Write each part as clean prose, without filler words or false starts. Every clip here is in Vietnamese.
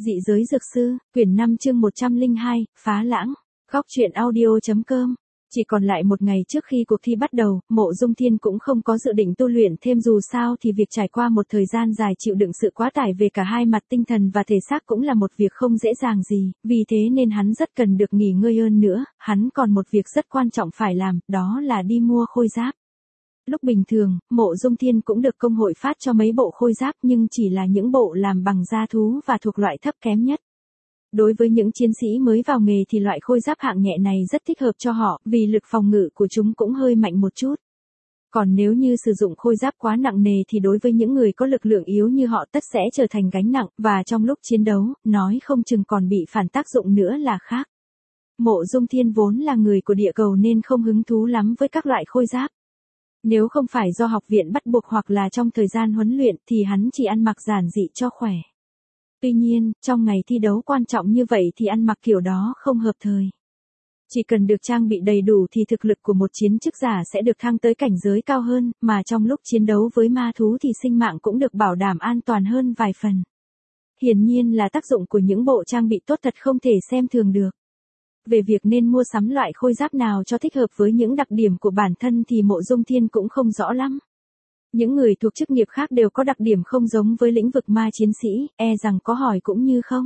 Dị giới dược sư, quyển 5 chương 102, phá lãng. Góc truyện audio.com. Chỉ còn lại một ngày trước khi cuộc thi bắt đầu, Mộ Dung Thiên cũng không có dự định tu luyện thêm, dù sao thì việc trải qua một thời gian dài chịu đựng sự quá tải về cả hai mặt tinh thần và thể xác cũng là một việc không dễ dàng gì, vì thế nên hắn rất cần được nghỉ ngơi hơn nữa, hắn còn một việc rất quan trọng phải làm, đó là đi mua khôi giáp. Lúc bình thường, Mộ Dung Thiên cũng được công hội phát cho mấy bộ khôi giáp, nhưng chỉ là những bộ làm bằng da thú và thuộc loại thấp kém nhất. Đối với những chiến sĩ mới vào nghề thì loại khôi giáp hạng nhẹ này rất thích hợp cho họ, vì lực phòng ngự của chúng cũng hơi mạnh một chút. Còn nếu như sử dụng khôi giáp quá nặng nề thì đối với những người có lực lượng yếu như họ tất sẽ trở thành gánh nặng, và trong lúc chiến đấu, nói không chừng còn bị phản tác dụng nữa là khác. Mộ Dung Thiên vốn là người của địa cầu nên không hứng thú lắm với các loại khôi giáp. Nếu không phải do học viện bắt buộc hoặc là trong thời gian huấn luyện thì hắn chỉ ăn mặc giản dị cho khỏe. Tuy nhiên, trong ngày thi đấu quan trọng như vậy thì ăn mặc kiểu đó không hợp thời. Chỉ cần được trang bị đầy đủ thì thực lực của một chiến chức giả sẽ được thăng tới cảnh giới cao hơn, mà trong lúc chiến đấu với ma thú thì sinh mạng cũng được bảo đảm an toàn hơn vài phần. Hiển nhiên là tác dụng của những bộ trang bị tốt thật không thể xem thường được. Về việc nên mua sắm loại khôi giáp nào cho thích hợp với những đặc điểm của bản thân thì Mộ Dung Thiên cũng không rõ lắm. Những người thuộc chức nghiệp khác đều có đặc điểm không giống với lĩnh vực ma chiến sĩ, e rằng có hỏi cũng như không.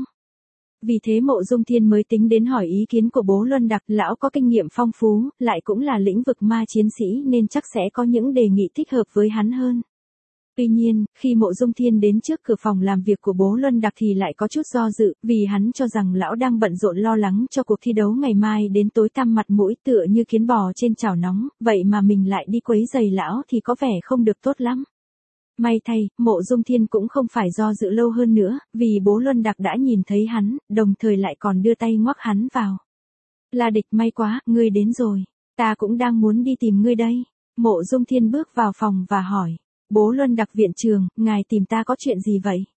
Vì thế Mộ Dung Thiên mới tính đến hỏi ý kiến của Bố Luân Đặc, lão có kinh nghiệm phong phú, lại cũng là lĩnh vực ma chiến sĩ nên chắc sẽ có những đề nghị thích hợp với hắn hơn. Tuy nhiên, khi Mộ Dung Thiên đến trước cửa phòng làm việc của Bố Luân Đặc thì lại có chút do dự, vì hắn cho rằng lão đang bận rộn lo lắng cho cuộc thi đấu ngày mai đến tối tăm mặt mũi tựa như kiến bò trên chảo nóng, vậy mà mình lại đi quấy rầy lão thì có vẻ không được tốt lắm. May thay, Mộ Dung Thiên cũng không phải do dự lâu hơn nữa, vì Bố Luân Đặc đã nhìn thấy hắn, đồng thời lại còn đưa tay ngoắc hắn vào. La Địch, may quá, ngươi đến rồi. Ta cũng đang muốn đi tìm ngươi đây. Mộ Dung Thiên bước vào phòng và hỏi. Bố Luân Đặc, viện trường, ngài tìm ta có chuyện gì vậy?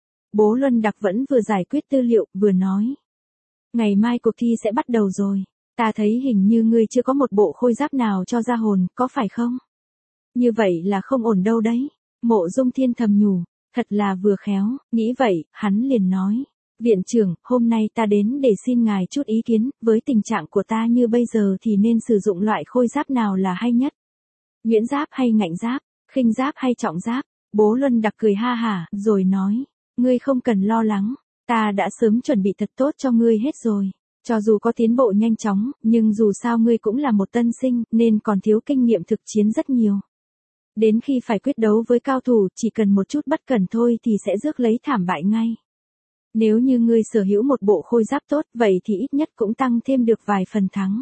Bố Luân Đặc vẫn vừa giải quyết tư liệu, vừa nói. Ngày mai cuộc thi sẽ bắt đầu rồi. Ta thấy hình như ngươi chưa có một bộ khôi giáp nào cho ra hồn, có phải không? Như vậy là không ổn đâu đấy. Mộ Dung Thiên thầm nhủ, thật là vừa khéo, nghĩ vậy, hắn liền nói. Viện trưởng, hôm nay ta đến để xin ngài chút ý kiến, với tình trạng của ta như bây giờ thì nên sử dụng loại khôi giáp nào là hay nhất? Nhuyễn giáp hay ngạnh giáp? Khinh giáp hay trọng giáp? Bố Luân Đặc cười ha hả, rồi nói, ngươi không cần lo lắng, ta đã sớm chuẩn bị thật tốt cho ngươi hết rồi. Cho dù có tiến bộ nhanh chóng, nhưng dù sao ngươi cũng là một tân sinh, nên còn thiếu kinh nghiệm thực chiến rất nhiều. Đến khi phải quyết đấu với cao thủ, chỉ cần một chút bất cẩn thôi thì sẽ rước lấy thảm bại ngay. Nếu như ngươi sở hữu một bộ khôi giáp tốt, vậy thì ít nhất cũng tăng thêm được vài phần thắng.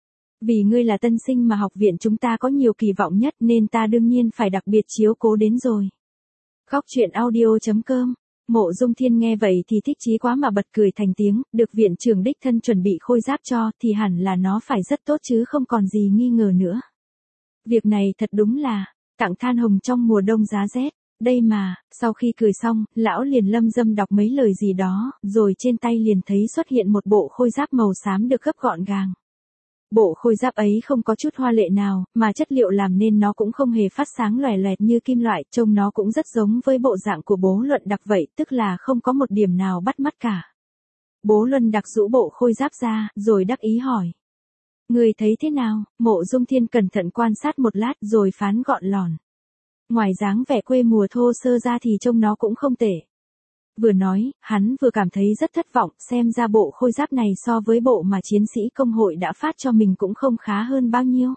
Vì ngươi là tân sinh mà học viện chúng ta có nhiều kỳ vọng nhất nên ta đương nhiên phải đặc biệt chiếu cố đến rồi. Góc truyện audio.com. Mộ Dung Thiên nghe vậy thì thích chí quá mà bật cười thành tiếng, được viện trưởng đích thân chuẩn bị khôi giáp cho thì hẳn là nó phải rất tốt chứ không còn gì nghi ngờ nữa. Việc này thật đúng là tặng than hồng trong mùa đông giá rét. Đây mà, sau khi cười xong, lão liền lâm dâm đọc mấy lời gì đó, rồi trên tay liền thấy xuất hiện một bộ khôi giáp màu xám được gấp gọn gàng. Bộ khôi giáp ấy không có chút hoa lệ nào, mà chất liệu làm nên nó cũng không hề phát sáng lòe loẹt như kim loại, trông nó cũng rất giống với bộ dạng của Bố Luân Đặc vậy, tức là không có một điểm nào bắt mắt cả. Bố Luân Đặc rũ bộ khôi giáp ra, rồi đắc ý hỏi. Người thấy thế nào? Mộ Dung Thiên cẩn thận quan sát một lát rồi phán gọn lỏn. Ngoài dáng vẻ quê mùa thô sơ ra thì trông nó cũng không tệ. Vừa nói, hắn vừa cảm thấy rất thất vọng, xem ra bộ khôi giáp này so với bộ mà chiến sĩ công hội đã phát cho mình cũng không khá hơn bao nhiêu.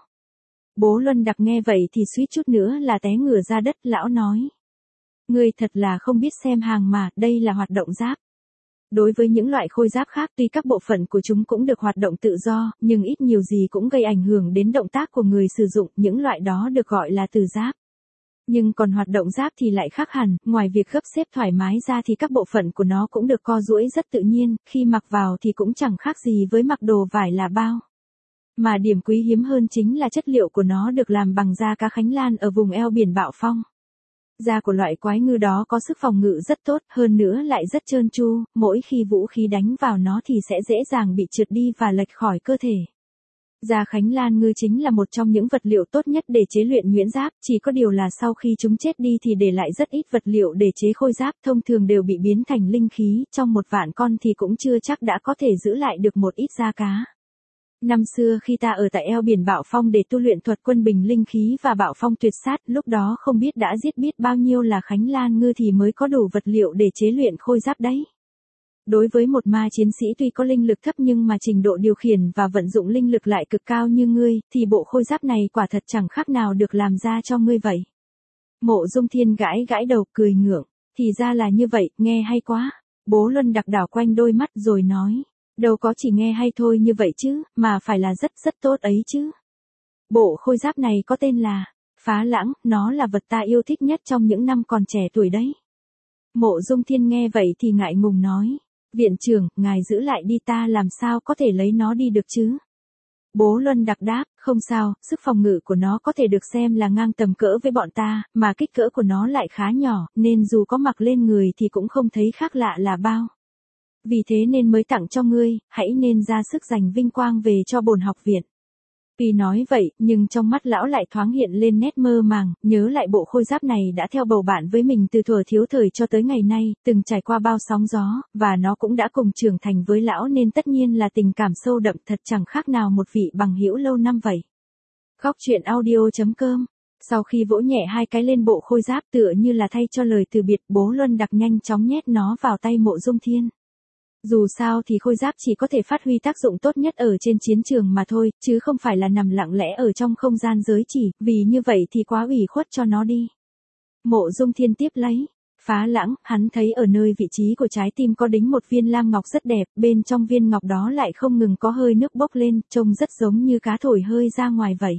Bố Luân Đặc nghe vậy thì suýt chút nữa là té ngửa ra đất, lão nói. Ngươi thật là không biết xem hàng mà, đây là hoạt động giáp. Đối với những loại khôi giáp khác tuy các bộ phận của chúng cũng được hoạt động tự do, nhưng ít nhiều gì cũng gây ảnh hưởng đến động tác của người sử dụng, những loại đó được gọi là từ giáp. Nhưng còn hoạt động giáp thì lại khác hẳn, ngoài việc gấp xếp thoải mái ra thì các bộ phận của nó cũng được co duỗi rất tự nhiên, khi mặc vào thì cũng chẳng khác gì với mặc đồ vải là bao. Mà điểm quý hiếm hơn chính là chất liệu của nó được làm bằng da cá Khánh Lan ở vùng eo biển Bạo Phong. Da của loại quái ngư đó có sức phòng ngự rất tốt, hơn nữa lại rất trơn tru, mỗi khi vũ khí đánh vào nó thì sẽ dễ dàng bị trượt đi và lệch khỏi cơ thể. Da Khánh Lan ngư chính là một trong những vật liệu tốt nhất để chế luyện nhuyễn giáp, chỉ có điều là sau khi chúng chết đi thì để lại rất ít vật liệu để chế khôi giáp, thông thường đều bị biến thành linh khí, trong 1 vạn con thì cũng chưa chắc đã có thể giữ lại được một ít da cá. Năm xưa khi ta ở tại eo biển Bạo Phong để tu luyện thuật quân bình linh khí và Bạo Phong tuyệt sát, lúc đó không biết đã giết biết bao nhiêu là Khánh Lan ngư thì mới có đủ vật liệu để chế luyện khôi giáp đấy. Đối với một ma chiến sĩ tuy có linh lực thấp nhưng mà trình độ điều khiển và vận dụng linh lực lại cực cao như ngươi, thì bộ khôi giáp này quả thật chẳng khác nào được làm ra cho ngươi vậy. Mộ Dung Thiên gãi gãi đầu cười ngượng, thì ra là như vậy, nghe hay quá. Bố Luân Đặc đảo quanh đôi mắt rồi nói, đâu có chỉ nghe hay thôi như vậy chứ, mà phải là rất rất tốt ấy chứ. Bộ khôi giáp này có tên là Phá Lãng, nó là vật ta yêu thích nhất trong những năm còn trẻ tuổi đấy. Mộ Dung Thiên nghe vậy thì ngại ngùng nói, viện trưởng, ngài giữ lại đi, ta làm sao có thể lấy nó đi được chứ? Bố Luân Đặc đáp, không sao, sức phòng ngự của nó có thể được xem là ngang tầm cỡ với bọn ta, mà kích cỡ của nó lại khá nhỏ, nên dù có mặc lên người thì cũng không thấy khác lạ là bao. Vì thế nên mới tặng cho ngươi, hãy nên ra sức giành vinh quang về cho bổn học viện. Tuy nói vậy, nhưng trong mắt lão lại thoáng hiện lên nét mơ màng, nhớ lại bộ khôi giáp này đã theo bầu bạn với mình từ thuở thiếu thời cho tới ngày nay, từng trải qua bao sóng gió, và nó cũng đã cùng trưởng thành với lão nên tất nhiên là tình cảm sâu đậm thật chẳng khác nào một vị bằng hữu lâu năm vậy. Góc truyện audio.com. Sau khi vỗ nhẹ 2 cái lên bộ khôi giáp tựa như là thay cho lời từ biệt, Bố Luân Đặc nhanh chóng nhét nó vào tay Mộ Dung Thiên. Dù sao thì khôi giáp chỉ có thể phát huy tác dụng tốt nhất ở trên chiến trường mà thôi, chứ không phải là nằm lặng lẽ ở trong không gian giới chỉ, vì như vậy thì quá ủy khuất cho nó đi. Mộ Dung Thiên tiếp lấy. Phá Lãng, hắn thấy ở nơi vị trí của trái tim có đính một viên lam ngọc rất đẹp, bên trong viên ngọc đó lại không ngừng có hơi nước bốc lên, trông rất giống như cá thổi hơi ra ngoài vậy.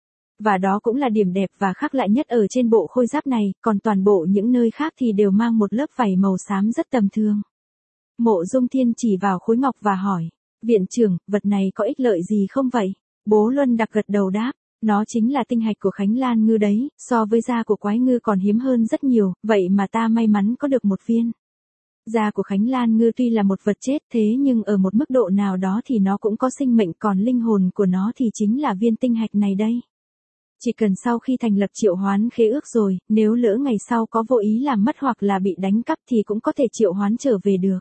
Và đó cũng là điểm đẹp và khác lạ nhất ở trên bộ khôi giáp này, còn toàn bộ những nơi khác thì đều mang một lớp vảy màu xám rất tầm thường. Mộ Dung Thiên chỉ vào khối ngọc và hỏi, viện trưởng, vật này có ích lợi gì không vậy? Bố Luân Đặc gật đầu đáp, nó chính là tinh hạch của Khánh Lan ngư đấy, so với da của quái ngư còn hiếm hơn rất nhiều, vậy mà ta may mắn có được một viên. Da của Khánh Lan ngư tuy là một vật chết thế nhưng ở một mức độ nào đó thì nó cũng có sinh mệnh, còn linh hồn của nó thì chính là viên tinh hạch này đây. Chỉ cần sau khi thành lập triệu hoán khế ước rồi, nếu lỡ ngày sau có vô ý làm mất hoặc là bị đánh cắp thì cũng có thể triệu hoán trở về được.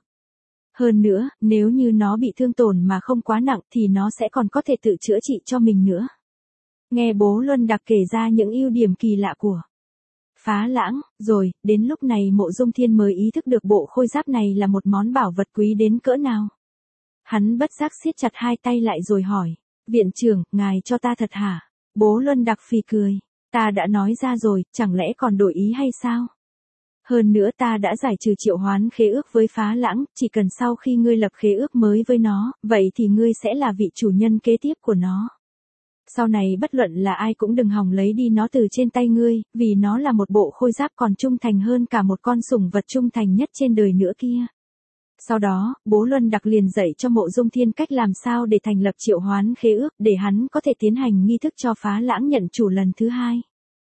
Hơn nữa, nếu như nó bị thương tổn mà không quá nặng thì nó sẽ còn có thể tự chữa trị cho mình nữa. Nghe Bố Luân Đặc kể ra những ưu điểm kỳ lạ của Phá Lãng, rồi, đến lúc này Mộ Dung Thiên mới ý thức được bộ khôi giáp này là một món bảo vật quý đến cỡ nào. Hắn bất giác siết chặt 2 tay lại rồi hỏi, viện trưởng, ngài cho ta thật hả? Bố Luân Đặc phì cười, ta đã nói ra rồi, chẳng lẽ còn đổi ý hay sao? Hơn nữa ta đã giải trừ triệu hoán khế ước với Phá Lãng, chỉ cần sau khi ngươi lập khế ước mới với nó, vậy thì ngươi sẽ là vị chủ nhân kế tiếp của nó. Sau này bất luận là ai cũng đừng hòng lấy đi nó từ trên tay ngươi, vì nó là một bộ khôi giáp còn trung thành hơn cả một con sủng vật trung thành nhất trên đời nữa kia. Sau đó, Bố Luân Đặc liền dạy cho Mộ Dung Thiên cách làm sao để thành lập triệu hoán khế ước để hắn có thể tiến hành nghi thức cho Phá Lãng nhận chủ lần thứ 2.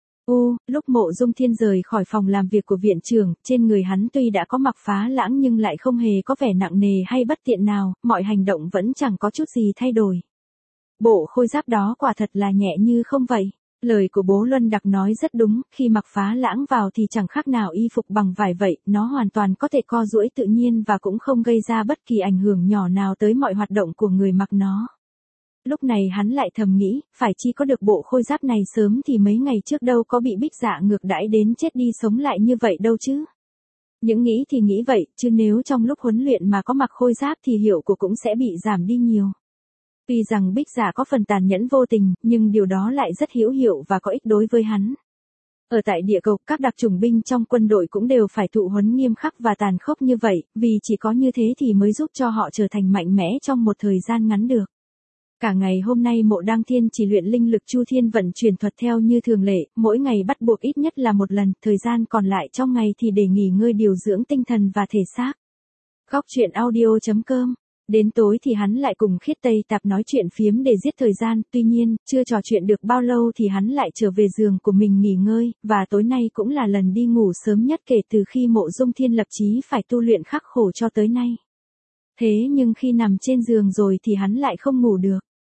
Lúc Mộ Dung Thiên rời khỏi phòng làm việc của viện trưởng, trên người hắn tuy đã có mặc Phá Lãng nhưng lại không hề có vẻ nặng nề hay bất tiện nào, mọi hành động vẫn chẳng có chút gì thay đổi. Bộ khôi giáp đó quả thật là nhẹ như không vậy. Lời của Bố Luân Đặc nói rất đúng, khi mặc Phá Lãng vào thì chẳng khác nào y phục bằng vải vậy, nó hoàn toàn có thể co duỗi tự nhiên và cũng không gây ra bất kỳ ảnh hưởng nhỏ nào tới mọi hoạt động của người mặc nó. Lúc này hắn lại thầm nghĩ, phải chi có được bộ khôi giáp này sớm thì mấy ngày trước đâu có bị Bích Dạ ngược đãi đến chết đi sống lại như vậy đâu chứ. Những nghĩ thì nghĩ vậy, chứ nếu trong lúc huấn luyện mà có mặc khôi giáp thì hiệu của cũng sẽ bị giảm đi nhiều. Tuy rằng Bích Dạ có phần tàn nhẫn vô tình, nhưng điều đó lại rất hữu hiệu và có ích đối với hắn. Ở tại địa cầu, các đặc chủng binh trong quân đội cũng đều phải thụ huấn nghiêm khắc và tàn khốc như vậy, vì chỉ có như thế thì mới giúp cho họ trở thành mạnh mẽ trong một thời gian ngắn được. Cả ngày hôm nay Mộ Đăng Thiên chỉ luyện linh lực Chu Thiên vận chuyển thuật theo như thường lệ, mỗi ngày bắt buộc ít nhất là một lần, thời gian còn lại trong ngày thì để nghỉ ngơi điều dưỡng tinh thần và thể xác. Góc truyện audio.com. Đến tối thì hắn lại cùng Khiết Tây Tạp nói chuyện phiếm để giết thời gian, tuy nhiên, chưa trò chuyện được bao lâu thì hắn lại trở về giường của mình nghỉ ngơi, và tối nay cũng là lần đi ngủ sớm nhất kể từ khi Mộ Dung Thiên lập chí phải tu luyện khắc khổ cho tới nay. Thế nhưng khi nằm trên giường rồi thì hắn lại không ngủ được.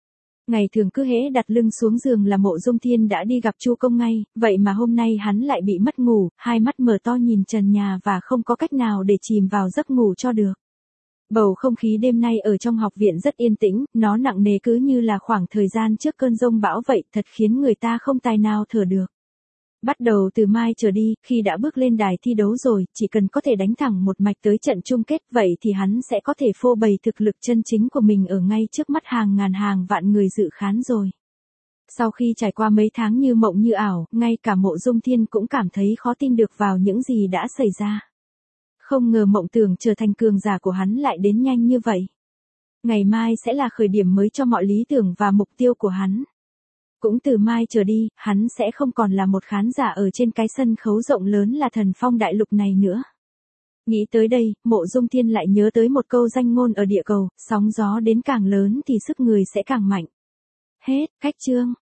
Ngày thường cứ hễ đặt lưng xuống giường là Mộ Dung Thiên đã đi gặp Chu Công ngay, vậy mà hôm nay hắn lại bị mất ngủ, hai mắt mở to nhìn trần nhà và không có cách nào để chìm vào giấc ngủ cho được. Bầu không khí đêm nay ở trong học viện rất yên tĩnh, nó nặng nề cứ như là khoảng thời gian trước cơn giông bão vậy, thật khiến người ta không tài nào thở được. Bắt đầu từ mai trở đi, khi đã bước lên đài thi đấu rồi, chỉ cần có thể đánh thẳng một mạch tới trận chung kết vậy thì hắn sẽ có thể phô bày thực lực chân chính của mình ở ngay trước mắt hàng ngàn hàng vạn người dự khán rồi. Sau khi trải qua mấy tháng như mộng như ảo, ngay cả Mộ Dung Thiên cũng cảm thấy khó tin được vào những gì đã xảy ra. Không ngờ mộng tưởng trở thành cường giả của hắn lại đến nhanh như vậy. Ngày mai sẽ là khởi điểm mới cho mọi lý tưởng và mục tiêu của hắn. Cũng từ mai trở đi, hắn sẽ không còn là một khán giả ở trên cái sân khấu rộng lớn là Thần Phong Đại Lục này nữa. Nghĩ tới đây, Mộ Dung Thiên lại nhớ tới một câu danh ngôn ở địa cầu, sóng gió đến càng lớn thì sức người sẽ càng mạnh. Hết, cách chương.